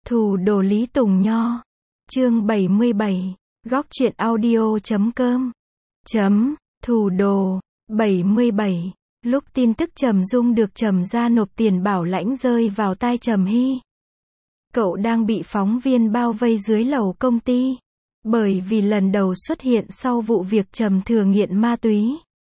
Thủ đồ Lý Tùng Nho. Chương 77. Góc truyện audio.com. Thủ đồ. 77. Lúc tin tức Trầm Dung được Trầm gia nộp tiền bảo lãnh rơi vào tai Trầm Hy. Cậu đang bị phóng viên bao vây dưới lầu công ty. Bởi vì lần đầu xuất hiện sau vụ việc Trầm thừa nghiện ma túy.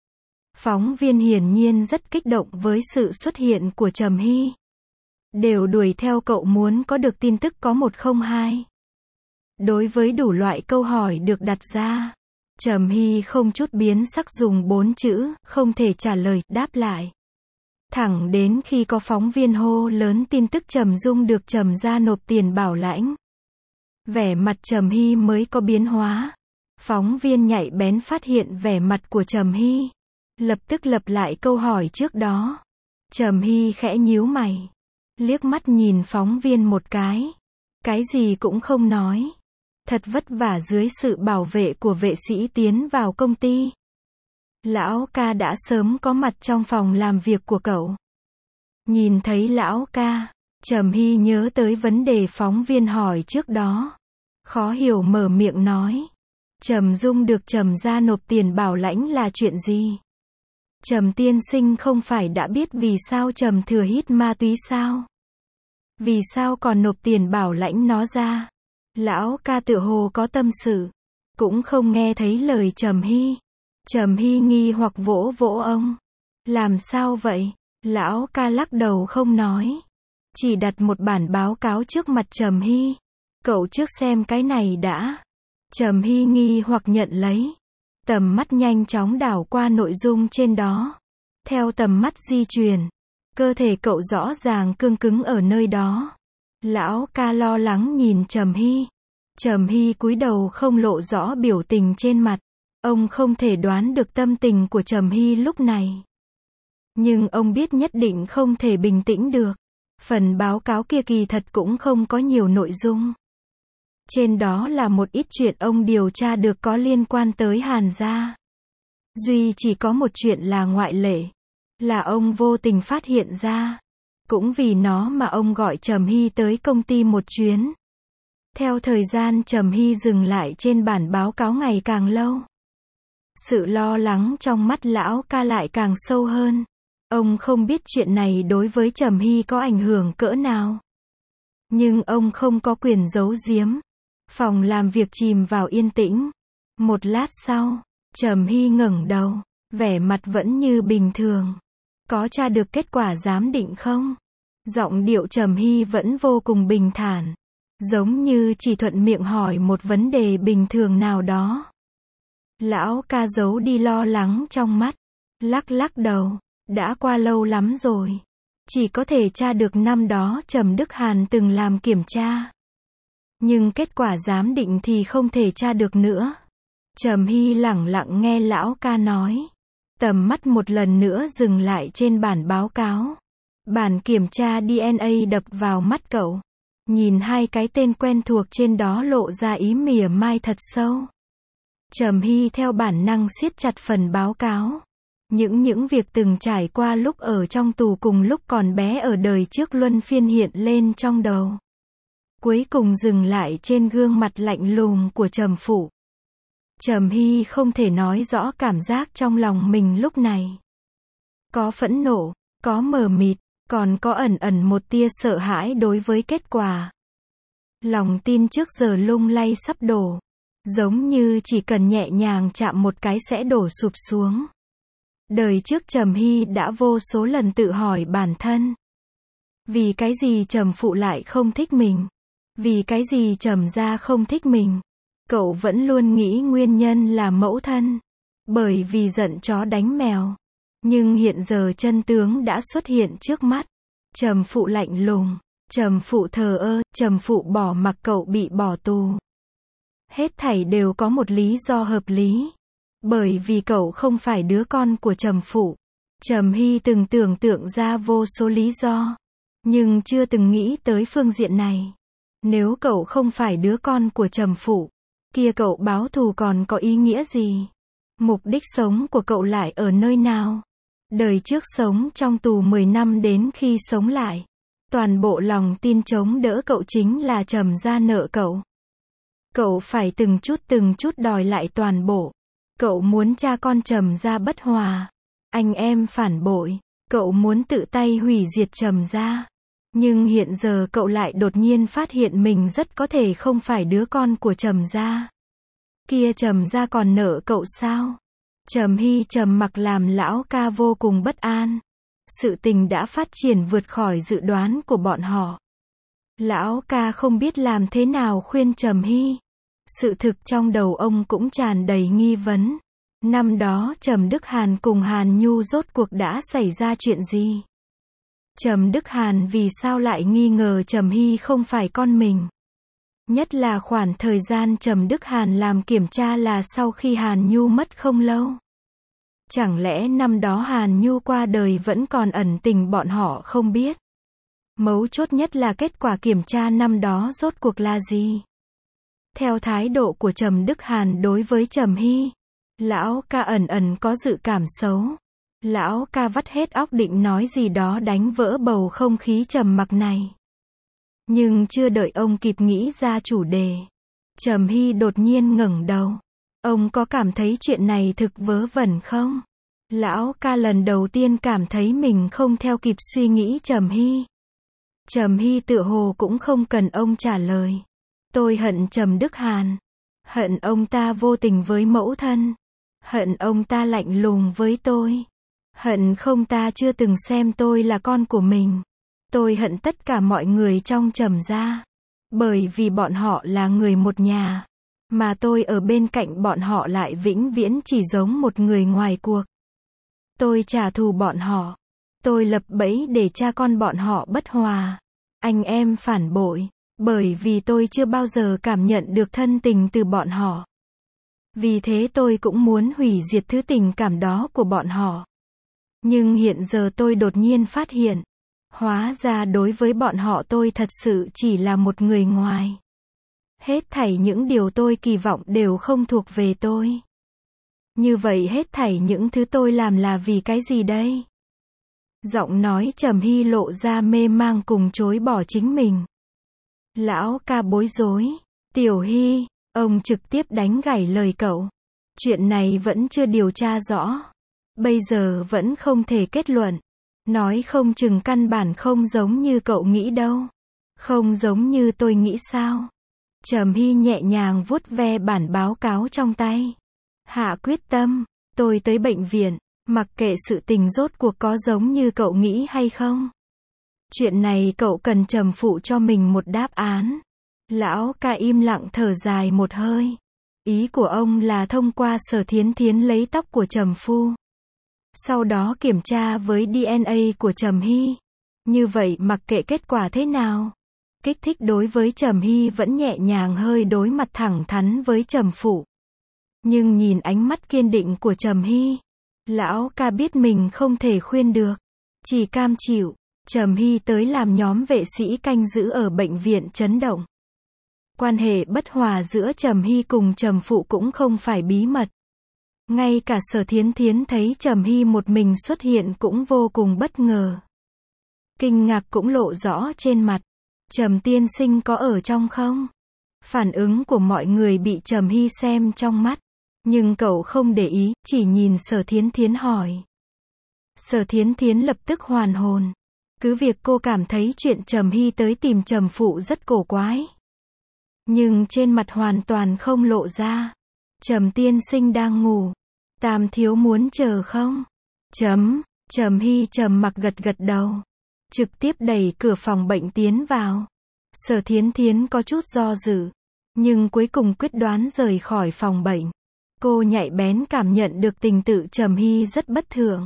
Phóng viên hiển nhiên rất kích động với sự xuất hiện của Trầm Hy. Đều đuổi theo cậu muốn có được tin tức có 102. Đối với đủ loại câu hỏi được đặt ra, Trầm Hy không chút biến sắc dùng 4 chữ, không thể trả lời, đáp lại. Thẳng đến khi có phóng viên hô lớn tin tức Trầm Dung được Trầm gia nộp tiền bảo lãnh. Vẻ mặt Trầm Hy mới có biến hóa. Phóng viên nhạy bén phát hiện vẻ mặt của Trầm Hy. Lập tức lặp lại câu hỏi trước đó. Trầm Hy khẽ nhíu mày. Liếc mắt nhìn phóng viên một cái. Cái gì cũng không nói. Thật vất vả dưới sự bảo vệ của vệ sĩ tiến vào công ty. Lão ca đã sớm có mặt trong phòng làm việc của cậu. Nhìn thấy lão ca, Trầm Hy nhớ tới vấn đề phóng viên hỏi trước đó. Khó hiểu mở miệng nói. Trầm Dung được Trầm gia nộp tiền bảo lãnh là chuyện gì? Trầm tiên sinh không phải đã biết vì sao Trầm thừa hít ma túy sao? Vì sao còn nộp tiền bảo lãnh nó ra? Lão ca tựa hồ có tâm sự. Cũng không nghe thấy lời Trầm Hy. Trầm Hy nghi hoặc vỗ vỗ ông. Làm sao vậy? Lão ca lắc đầu không nói. Chỉ đặt một bản báo cáo trước mặt Trầm Hy. Cậu trước xem cái này đã. Trầm Hy nghi hoặc nhận lấy. Tầm mắt nhanh chóng đảo qua nội dung trên đó. Theo tầm mắt di chuyển, cơ thể cậu rõ ràng cương cứng ở nơi đó. Lão ca lo lắng nhìn Trầm Hy. Trầm Hy cúi đầu không lộ rõ biểu tình trên mặt. Ông không thể đoán được tâm tình của Trầm Hy lúc này. Nhưng ông biết nhất định không thể bình tĩnh được. Phần báo cáo kia kỳ thật cũng không có nhiều nội dung. Trên đó là một ít chuyện ông điều tra được có liên quan tới Hàn gia. Duy chỉ có một chuyện là ngoại lệ. Là ông vô tình phát hiện ra. Cũng vì nó mà ông gọi Trầm Hy tới công ty một chuyến. Theo thời gian Trầm Hy dừng lại trên bản báo cáo ngày càng lâu. Sự lo lắng trong mắt lão ca lại càng sâu hơn. Ông không biết chuyện này đối với Trầm Hy có ảnh hưởng cỡ nào. Nhưng ông không có quyền giấu giếm. Phòng làm việc chìm vào yên tĩnh. Một lát sau, Trầm Hy ngẩng đầu, vẻ mặt vẫn như bình thường. Có tra được kết quả giám định không? Giọng điệu Trầm Hy vẫn vô cùng bình thản. Giống như chỉ thuận miệng hỏi một vấn đề bình thường nào đó. Lão ca giấu đi lo lắng trong mắt. Lắc đầu. Đã qua lâu lắm rồi. Chỉ có thể tra được năm đó Trầm Đức Hàn từng làm kiểm tra. Nhưng kết quả giám định thì không thể tra được nữa. Trầm Hy lẳng lặng nghe lão ca nói. Tầm mắt một lần nữa dừng lại trên bản báo cáo. Bản kiểm tra DNA đập vào mắt cậu. Nhìn hai cái tên quen thuộc trên đó lộ ra ý mỉa mai thật sâu. Trầm Hy theo bản năng siết chặt phần báo cáo. Những việc từng trải qua lúc ở trong tù cùng lúc còn bé ở đời trước luân phiên hiện lên trong đầu. Cuối cùng dừng lại trên gương mặt lạnh lùng của Trầm phụ. Trầm Hy không thể nói rõ cảm giác trong lòng mình lúc này. Có phẫn nộ, có mờ mịt, còn có ẩn một tia sợ hãi đối với kết quả. Lòng tin trước giờ lung lay sắp đổ. Giống như chỉ cần nhẹ nhàng chạm một cái sẽ đổ sụp xuống. Đời trước Trầm Hy đã vô số lần tự hỏi bản thân. Vì cái gì Trầm phụ lại không thích mình? Vì cái gì Trầm gia không thích mình? Cậu vẫn luôn nghĩ nguyên nhân là mẫu thân. Bởi vì giận chó đánh mèo. Nhưng hiện giờ chân tướng đã xuất hiện trước mắt. Trầm phụ lạnh lùng. Trầm phụ thờ ơ. Trầm phụ bỏ mặc cậu bị bỏ tù. Hết thảy đều có một lý do hợp lý. Bởi vì cậu không phải đứa con của Trầm phụ. Trầm Hy từng tưởng tượng ra vô số lý do. Nhưng chưa từng nghĩ tới phương diện này. Nếu cậu không phải đứa con của Trầm phụ, kia cậu báo thù còn có ý nghĩa gì? Mục đích sống của cậu lại ở nơi nào? Đời trước sống trong tù 10 năm đến khi sống lại. Toàn bộ lòng tin chống đỡ cậu chính là Trầm gia nợ cậu. Cậu phải từng chút đòi lại toàn bộ. Cậu muốn cha con Trầm gia bất hòa. Anh em phản bội. Cậu muốn tự tay hủy diệt Trầm gia. Nhưng hiện giờ cậu lại đột nhiên phát hiện mình rất có thể không phải đứa con của Trầm gia. Kia Trầm gia còn nợ cậu sao? Trầm Hy trầm mặc làm lão ca vô cùng bất an. Sự tình đã phát triển vượt khỏi dự đoán của bọn họ. Lão ca không biết làm thế nào khuyên Trầm Hy. Sự thực trong đầu ông cũng tràn đầy nghi vấn. Năm đó Trầm Đức Hàn cùng Hàn Nhu rốt cuộc đã xảy ra chuyện gì? Trầm Đức Hàn vì sao lại nghi ngờ Trầm Hy không phải con mình? Nhất là khoảng thời gian Trầm Đức Hàn làm kiểm tra là sau khi Hàn Nhu mất không lâu. Chẳng lẽ năm đó Hàn Nhu qua đời vẫn còn ẩn tình bọn họ không biết? Mấu chốt nhất là kết quả kiểm tra năm đó rốt cuộc là gì? Theo thái độ của Trầm Đức Hàn đối với Trầm Hy, lão ca ẩn có dự cảm xấu. Lão ca vắt hết óc định nói gì đó đánh vỡ bầu không khí trầm mặc này. Nhưng chưa đợi ông kịp nghĩ ra chủ đề, Trầm Hy đột nhiên ngẩng đầu. Ông có cảm thấy chuyện này thực vớ vẩn không? Lão ca lần đầu tiên cảm thấy mình không theo kịp suy nghĩ Trầm Hy. Trầm Hy tựa hồ cũng không cần ông trả lời. Tôi hận Trầm Đức Hàn. Hận ông ta vô tình với mẫu thân. Hận ông ta lạnh lùng với tôi. Hận không ta chưa từng xem tôi là con của mình. Tôi hận tất cả mọi người trong Trầm gia. Bởi vì bọn họ là người một nhà. Mà tôi ở bên cạnh bọn họ lại vĩnh viễn chỉ giống một người ngoài cuộc. Tôi trả thù bọn họ. Tôi lập bẫy để cha con bọn họ bất hòa. Anh em phản bội. Bởi vì tôi chưa bao giờ cảm nhận được thân tình từ bọn họ. Vì thế tôi cũng muốn hủy diệt thứ tình cảm đó của bọn họ. Nhưng hiện giờ tôi đột nhiên phát hiện. Hóa ra đối với bọn họ tôi thật sự chỉ là một người ngoài. Hết thảy những điều tôi kỳ vọng đều không thuộc về tôi. Như vậy hết thảy những thứ tôi làm là vì cái gì đây? Giọng nói Trầm Hy lộ ra mê mang cùng chối bỏ chính mình. Lão ca bối rối. Tiểu Hy, ông trực tiếp đánh gãy lời cậu. Chuyện này vẫn chưa điều tra rõ. Bây giờ vẫn không thể kết luận. Nói không chừng căn bản không giống như cậu nghĩ đâu. Không giống như tôi nghĩ sao? Trầm Hy nhẹ nhàng vuốt ve bản báo cáo trong tay. Hạ quyết tâm, tôi tới bệnh viện, mặc kệ sự tình rốt cuộc có giống như cậu nghĩ hay không. Chuyện này cậu cần Trầm phụ cho mình một đáp án. Lão ca im lặng thở dài một hơi. Ý của ông là thông qua Sở Thiến Thiến lấy tóc của Trầm phu. Sau đó kiểm tra với DNA của Trầm Hy. Như vậy mặc kệ kết quả thế nào. Kích thích đối với Trầm Hy vẫn nhẹ nhàng hơi đối mặt thẳng thắn với Trầm phụ. Nhưng nhìn ánh mắt kiên định của Trầm Hy, lão ca biết mình không thể khuyên được. Chỉ cam chịu. Trầm Hy tới làm nhóm vệ sĩ canh giữ ở bệnh viện chấn động. Quan hệ bất hòa giữa Trầm Hy cùng Trầm phụ cũng không phải bí mật. Ngay cả Sở Thiến Thiến thấy Trầm Hy một mình xuất hiện cũng vô cùng bất ngờ. Kinh ngạc cũng lộ rõ trên mặt. Trầm tiên sinh có ở trong không? Phản ứng của mọi người bị Trầm Hy xem trong mắt. Nhưng cậu không để ý, chỉ nhìn Sở Thiến Thiến hỏi. Sở Thiến Thiến lập tức hoàn hồn. Cứ việc cô cảm thấy chuyện Trầm Hy tới tìm Trầm phụ rất cổ quái. Nhưng trên mặt hoàn toàn không lộ ra. Trầm tiên sinh đang ngủ. Tam thiếu muốn chờ không? Trầm Hy trầm mặc gật gật đầu. Trực tiếp đẩy cửa phòng bệnh tiến vào. Sở Thiến Thiến có chút do dự. Nhưng cuối cùng quyết đoán rời khỏi phòng bệnh. Cô nhạy bén cảm nhận được tình tự Trầm Hy rất bất thường.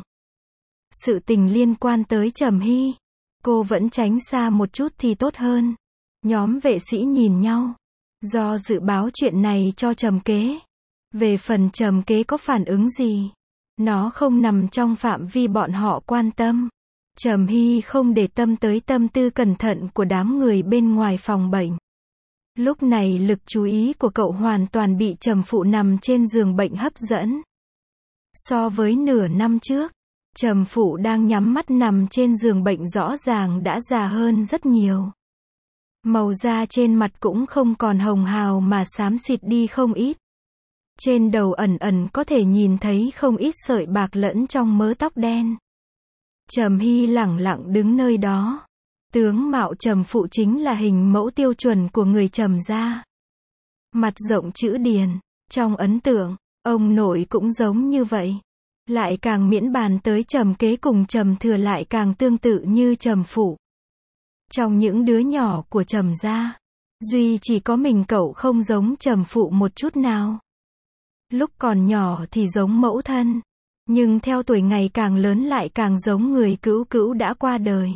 Sự tình liên quan tới Trầm Hy. Cô vẫn tránh xa một chút thì tốt hơn. Nhóm vệ sĩ nhìn nhau. Do dự báo chuyện này cho Trầm kế. Về phần Trầm kế có phản ứng gì? Nó không nằm trong phạm vi bọn họ quan tâm. Trầm Hy không để tâm tới tâm tư cẩn thận của đám người bên ngoài phòng bệnh. Lúc này lực chú ý của cậu hoàn toàn bị Trầm phụ nằm trên giường bệnh hấp dẫn. So với nửa năm trước, Trầm Phụ đang nhắm mắt nằm trên giường bệnh rõ ràng đã già hơn rất nhiều. Màu da trên mặt cũng không còn hồng hào mà xám xịt đi không ít. Trên đầu ẩn ẩn có thể nhìn thấy không ít sợi bạc lẫn trong mớ tóc đen. Trầm Hy lẳng lặng đứng nơi đó. Tướng mạo Trầm Phụ chính là hình mẫu tiêu chuẩn của người Trầm gia. Mặt rộng chữ điền, trong ấn tượng, ông nội cũng giống như vậy. Lại càng miễn bàn tới Trầm Kế cùng Trầm Thừa lại càng tương tự như Trầm Phụ. Trong những đứa nhỏ của Trầm gia, duy chỉ có mình cậu không giống Trầm Phụ một chút nào. Lúc còn nhỏ thì giống mẫu thân, nhưng theo tuổi ngày càng lớn lại càng giống người cữu cữu đã qua đời.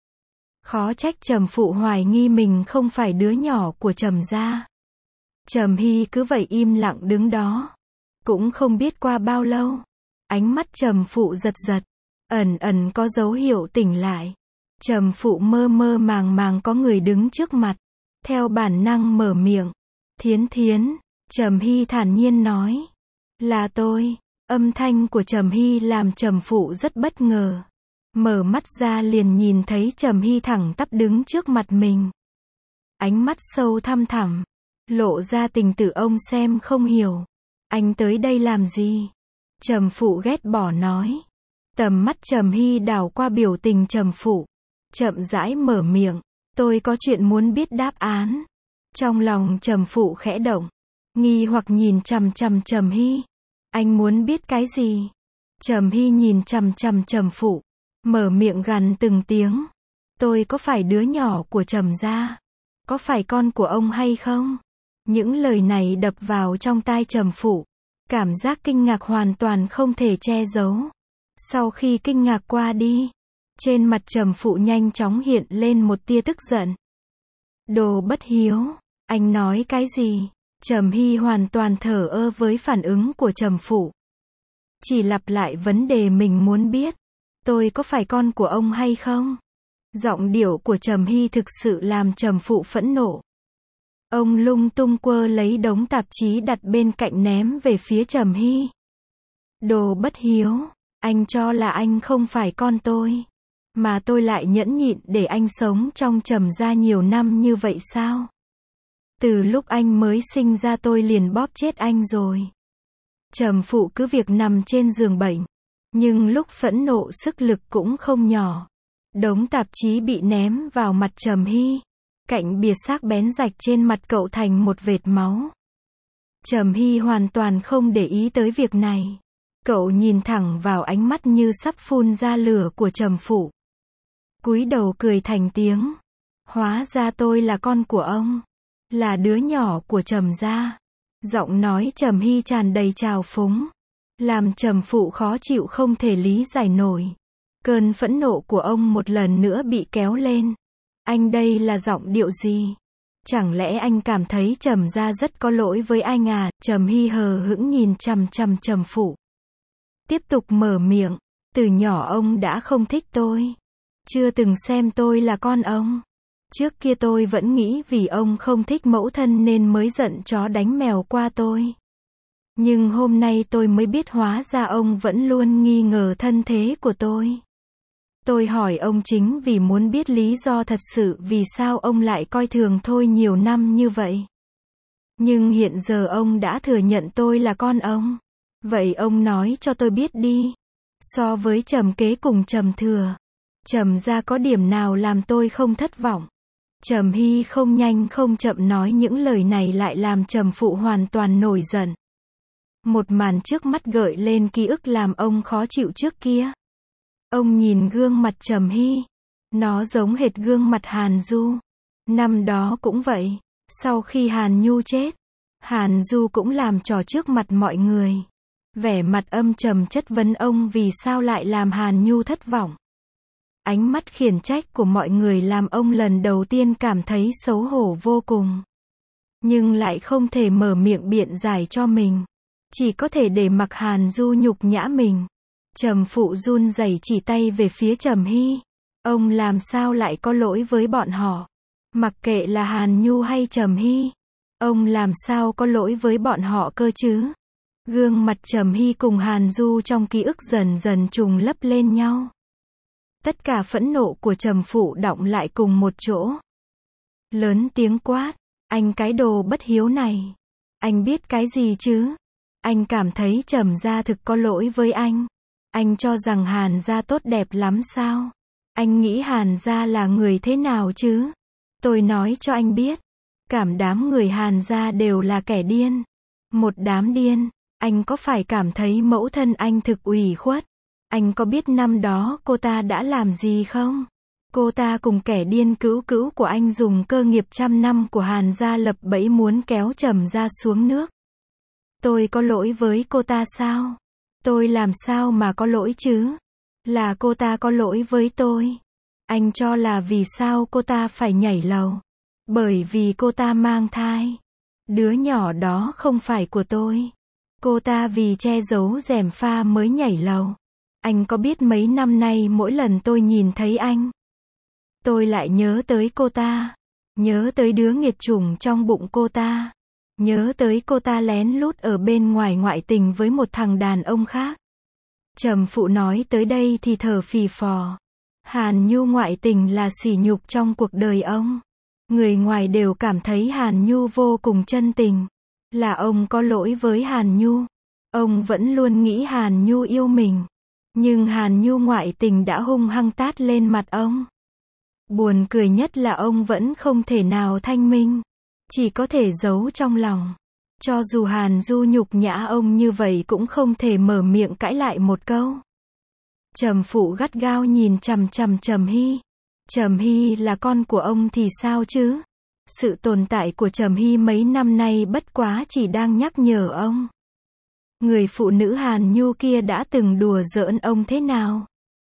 Khó trách Trầm Phụ hoài nghi mình không phải đứa nhỏ của Trầm gia. Trầm Hy cứ vậy im lặng đứng đó. Cũng không biết qua bao lâu, ánh mắt Trầm Phụ giật giật, ẩn ẩn có dấu hiệu tỉnh lại. Trầm Phụ mơ mơ màng màng có người đứng trước mặt, theo bản năng mở miệng. Thiến Thiến, Trầm Hy thản nhiên nói. Là tôi. Âm thanh của Trầm Hy làm Trầm Phụ rất bất ngờ. Mở mắt ra liền nhìn thấy Trầm Hy thẳng tắp đứng trước mặt mình. Ánh mắt sâu thăm thẳm, lộ ra tình tự ông xem không hiểu. Anh tới đây làm gì? Trầm Phụ ghét bỏ nói. Tầm mắt Trầm Hy đảo qua biểu tình Trầm Phụ, chậm rãi mở miệng. Tôi có chuyện muốn biết đáp án. Trong lòng Trầm Phụ khẽ động, nghi hoặc nhìn chằm chằm Trầm Hy. Anh muốn biết cái gì? Trầm Hy nhìn chằm chằm Trầm Phụ, mở miệng gằn từng tiếng. Tôi có phải đứa nhỏ của Trầm gia? Có phải con của ông hay không? Những lời này đập vào trong tai Trầm Phụ. Cảm giác kinh ngạc hoàn toàn không thể che giấu. Sau khi kinh ngạc qua đi, trên mặt Trầm Phụ nhanh chóng hiện lên một tia tức giận. Đồ bất hiếu, anh nói cái gì? Trầm Hy hoàn toàn thờ ơ với phản ứng của Trầm Phụ. Chỉ lặp lại vấn đề mình muốn biết. Tôi có phải con của ông hay không? Giọng điệu của Trầm Hy thực sự làm Trầm Phụ phẫn nộ. Ông lung tung quơ lấy đống tạp chí đặt bên cạnh ném về phía Trầm Hy. Đồ bất hiếu, anh cho là anh không phải con tôi, mà tôi lại nhẫn nhịn để anh sống trong Trầm gia nhiều năm như vậy sao? Từ lúc anh mới sinh ra tôi liền bóp chết anh rồi. Trầm Phụ cứ việc nằm trên giường bệnh, nhưng lúc phẫn nộ sức lực cũng không nhỏ. Đống tạp chí bị ném vào mặt Trầm Hy. Cạnh bìa xác bén rạch trên mặt cậu thành một vệt máu. Trầm Hy hoàn toàn không để ý tới việc này. Cậu nhìn thẳng vào ánh mắt như sắp phun ra lửa của Trầm Phụ. Cúi đầu cười thành tiếng. Hóa ra tôi là con của ông. Là đứa nhỏ của Trầm gia. Giọng nói Trầm Hy tràn đầy trào phúng, làm Trầm Phụ khó chịu không thể lý giải nổi. Cơn phẫn nộ của ông một lần nữa bị kéo lên. Anh đây là giọng điệu gì? Chẳng lẽ anh cảm thấy Trầm gia rất có lỗi với anh à? Trầm Hy hờ hững nhìn chằm chằm Trầm Phụ. Tiếp tục mở miệng. Từ nhỏ ông đã không thích tôi. Chưa từng xem tôi là con ông. Trước kia tôi vẫn nghĩ vì ông không thích mẫu thân nên mới giận chó đánh mèo qua tôi. Nhưng hôm nay tôi mới biết hóa ra ông vẫn luôn nghi ngờ thân thế của tôi. Tôi hỏi ông chính vì muốn biết lý do thật sự vì sao ông lại coi thường tôi nhiều năm như vậy. Nhưng hiện giờ ông đã thừa nhận tôi là con ông. Vậy ông nói cho tôi biết đi. So với Trầm Kế cùng Trầm Thừa, Trầm gia có điểm nào làm tôi không thất vọng? Trầm Hy không nhanh không chậm nói những lời này lại làm Trầm Phụ hoàn toàn nổi giận. Một màn trước mắt gợi lên ký ức làm ông khó chịu trước kia. Ông nhìn gương mặt Trầm Hy. Nó giống hệt gương mặt Hàn Du. Năm đó cũng vậy. Sau khi Hàn Nhu chết, Hàn Du cũng làm trò trước mặt mọi người. Vẻ mặt âm trầm chất vấn ông vì sao lại làm Hàn Nhu thất vọng. Ánh mắt khiển trách của mọi người làm ông lần đầu tiên cảm thấy xấu hổ vô cùng. Nhưng lại không thể mở miệng biện giải cho mình. Chỉ có thể để mặc Hàn Du nhục nhã mình. Trầm Phụ run rẩy chỉ tay về phía Trầm Hy. Ông làm sao lại có lỗi với bọn họ? Mặc kệ là Hàn Nhu hay Trầm Hy, ông làm sao có lỗi với bọn họ cơ chứ? Gương mặt Trầm Hy cùng Hàn Du trong ký ức dần dần trùng lấp lên nhau. Tất cả phẫn nộ của Trầm Phụ đọng lại cùng một chỗ. Lớn tiếng quát, anh cái đồ bất hiếu này. Anh biết cái gì chứ? Anh cảm thấy Trầm gia thực có lỗi với anh. Anh cho rằng Hàn gia tốt đẹp lắm sao? Anh nghĩ Hàn gia là người thế nào chứ? Tôi nói cho anh biết. Cảm đám người Hàn gia đều là kẻ điên. Một đám điên. Anh có phải cảm thấy mẫu thân anh thực ủy khuất? Anh có biết năm đó cô ta đã làm gì không? Cô ta cùng kẻ điên cữu cữu của anh dùng cơ nghiệp trăm năm của Hàn gia lập bẫy muốn kéo Trầm gia xuống nước. Tôi có lỗi với cô ta sao? Tôi làm sao mà có lỗi chứ? Là cô ta có lỗi với tôi. Anh cho là vì sao cô ta phải nhảy lầu? Bởi vì cô ta mang thai. Đứa nhỏ đó không phải của tôi. Cô ta vì che giấu gièm pha mới nhảy lầu. Anh có biết mấy năm nay mỗi lần tôi nhìn thấy anh, tôi lại nhớ tới cô ta. Nhớ tới đứa nghiệt chủng trong bụng cô ta. Nhớ tới cô ta lén lút ở bên ngoài ngoại tình với một thằng đàn ông khác. Trầm Phụ nói tới đây thì thở phì phò. Hàn Nhu ngoại tình là sỉ nhục trong cuộc đời ông. Người ngoài đều cảm thấy Hàn Nhu vô cùng chân tình. Là ông có lỗi với Hàn Nhu. Ông vẫn luôn nghĩ Hàn Nhu yêu mình. Nhưng Hàn Nhu ngoại tình đã hung hăng tát lên mặt ông. Buồn cười nhất là ông vẫn không thể nào thanh minh. Chỉ có thể giấu trong lòng. Cho dù Hàn Du nhục nhã ông như vậy cũng không thể mở miệng cãi lại một câu. Trầm Phụ gắt gao nhìn chằm chằm Trầm Hy. Trầm Hy là con của ông thì sao chứ? Sự tồn tại của Trầm Hy mấy năm nay bất quá chỉ đang nhắc nhở ông. Người phụ nữ Hàn Nhu kia đã từng đùa giỡn ông thế nào?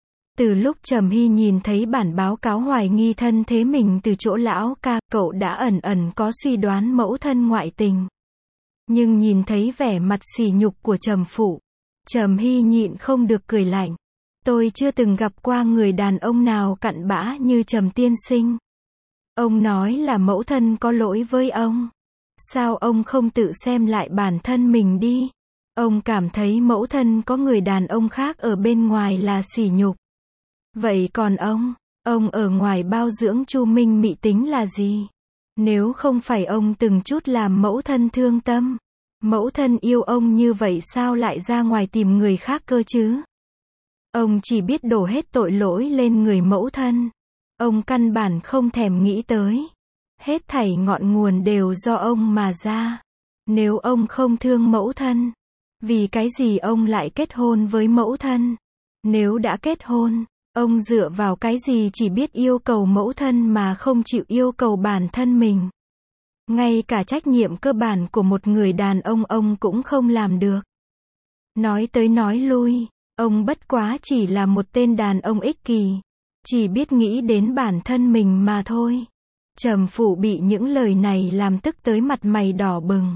Từ lúc Trầm Hy nhìn thấy bản báo cáo hoài nghi thân thế mình từ chỗ lão ca, cậu đã ẩn ẩn có suy đoán mẫu thân ngoại tình. Nhưng nhìn thấy vẻ mặt sỉ nhục của Trầm Phụ, Trầm Hy nhịn không được cười lạnh. Tôi chưa từng gặp qua người đàn ông nào cặn bã như Trầm tiên sinh. Ông nói là mẫu thân có lỗi với ông. Sao ông không tự xem lại bản thân mình đi? Ông cảm thấy mẫu thân có người đàn ông khác ở bên ngoài là sỉ nhục. Vậy còn ông ở ngoài bao dưỡng Chu Minh Mị tính là gì? Nếu không phải ông từng chút làm mẫu thân thương tâm, mẫu thân yêu ông như vậy sao lại ra ngoài tìm người khác cơ chứ? Ông chỉ biết đổ hết tội lỗi lên người mẫu thân. Ông căn bản không thèm nghĩ tới. Hết thảy ngọn nguồn đều do ông mà ra. Nếu ông không thương mẫu thân, vì cái gì ông lại kết hôn với mẫu thân? Nếu đã kết hôn, ông dựa vào cái gì chỉ biết yêu cầu mẫu thân mà không chịu yêu cầu bản thân mình? Ngay cả trách nhiệm cơ bản của một người đàn ông cũng không làm được. Nói tới nói lui, ông bất quá chỉ là một tên đàn ông ích kỷ, chỉ biết nghĩ đến bản thân mình mà thôi. Trầm Phụ bị những lời này làm tức tới mặt mày đỏ bừng.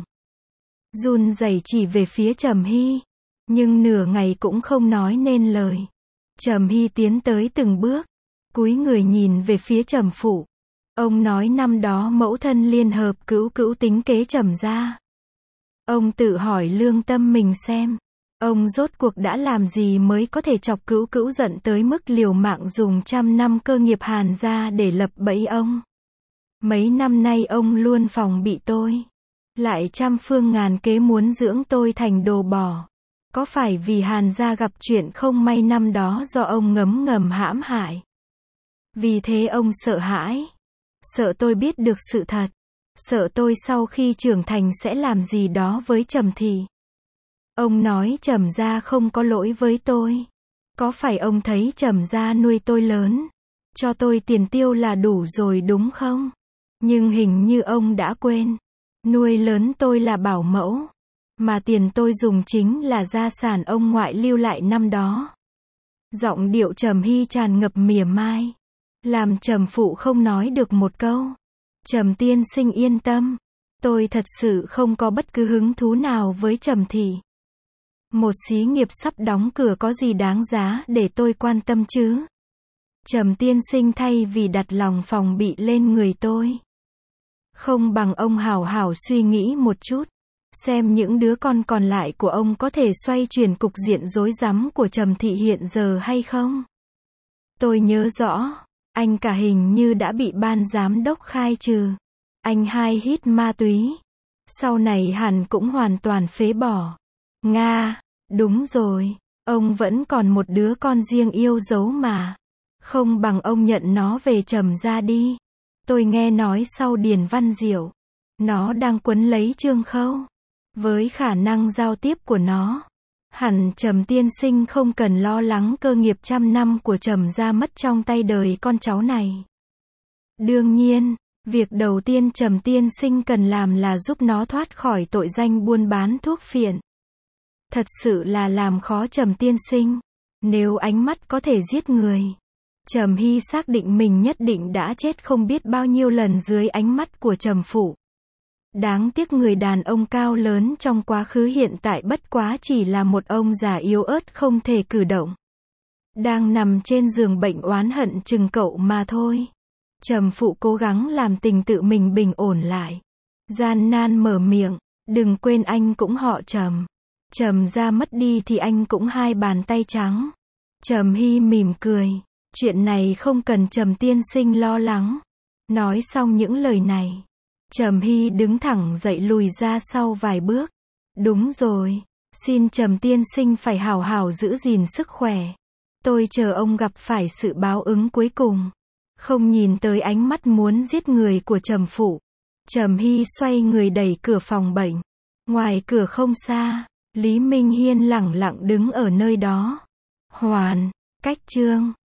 Run rẩy chỉ về phía Trầm Hy, nhưng nửa ngày cũng không nói nên lời. Trầm Hy tiến tới từng bước, cúi người nhìn về phía Trầm Phụ. Ông nói năm đó mẫu thân liên hợp cữu cữu tính kế Trầm gia. Ông tự hỏi lương tâm mình xem, ông rốt cuộc đã làm gì mới có thể chọc cữu cữu giận tới mức liều mạng dùng trăm năm cơ nghiệp Hàn gia để lập bẫy ông. Mấy năm nay ông luôn phòng bị tôi, lại trăm phương ngàn kế muốn dưỡng tôi thành đồ bỏ. Có phải vì Hàn gia gặp chuyện không may năm đó do ông ngấm ngầm hãm hại? Vì thế ông sợ hãi. Sợ tôi biết được sự thật. Sợ tôi sau khi trưởng thành sẽ làm gì đó với Trầm thị. Ông nói Trầm gia không có lỗi với tôi. Có phải ông thấy Trầm gia nuôi tôi lớn, cho tôi tiền tiêu là đủ rồi đúng không? Nhưng hình như ông đã quên. Nuôi lớn tôi là bảo mẫu. Mà tiền tôi dùng chính là gia sản ông ngoại lưu lại năm đó. Giọng điệu Trầm Hy tràn ngập mỉa mai, làm Trầm Phụ không nói được một câu. Trầm tiên sinh yên tâm. Tôi thật sự không có bất cứ hứng thú nào với Trầm thị. Một xí nghiệp sắp đóng cửa có gì đáng giá để tôi quan tâm chứ? Trầm tiên sinh thay vì đặt lòng phòng bị lên người tôi, không bằng ông hảo hảo suy nghĩ một chút. xem những đứa con còn lại của ông có thể xoay chuyển cục diện rối rắm của Trầm thị hiện giờ hay không. Tôi nhớ rõ, anh cả hình như đã bị ban giám đốc khai trừ. Anh hai hít ma túy. Sau này hẳn cũng hoàn toàn phế bỏ. Nga, đúng rồi, ông vẫn còn một đứa con riêng yêu dấu mà. Không bằng ông nhận nó về Trầm gia đi. Tôi nghe nói sau Điền Văn Diệu, nó đang quấn lấy Trương Khâu. Với khả năng giao tiếp của nó, hẳn Trầm tiên sinh không cần lo lắng cơ nghiệp trăm năm của Trầm gia mất trong tay đời con cháu này. Đương nhiên, việc đầu tiên Trầm tiên sinh cần làm là giúp nó thoát khỏi tội danh buôn bán thuốc phiện. Thật sự là làm khó Trầm tiên sinh. Nếu ánh mắt có thể giết người, Trầm Hy xác định mình nhất định đã chết không biết bao nhiêu lần dưới ánh mắt của Trầm phụ. Đáng tiếc người đàn ông cao lớn trong quá khứ hiện tại bất quá chỉ là một ông già yếu ớt không thể cử động. Đang nằm trên giường bệnh oán hận chừng cậu mà thôi. Trầm phụ cố gắng làm tình tự mình bình ổn lại. Gian nan mở miệng, đừng quên anh cũng họ Trầm. Trầm gia mất đi thì anh cũng hai bàn tay trắng. Trầm Hy mỉm cười. Chuyện này không cần Trầm tiên sinh lo lắng. Nói xong những lời này, Trầm Hy đứng thẳng dậy lùi ra sau vài bước. Đúng rồi, xin Trầm tiên sinh phải hảo hảo giữ gìn sức khỏe. Tôi chờ ông gặp phải sự báo ứng cuối cùng. Không nhìn tới ánh mắt muốn giết người của Trầm phụ, Trầm Hy xoay người đẩy cửa phòng bệnh. Ngoài cửa không xa, Lý Minh Hiên lẳng lặng đứng ở nơi đó. Hoàn, cách chương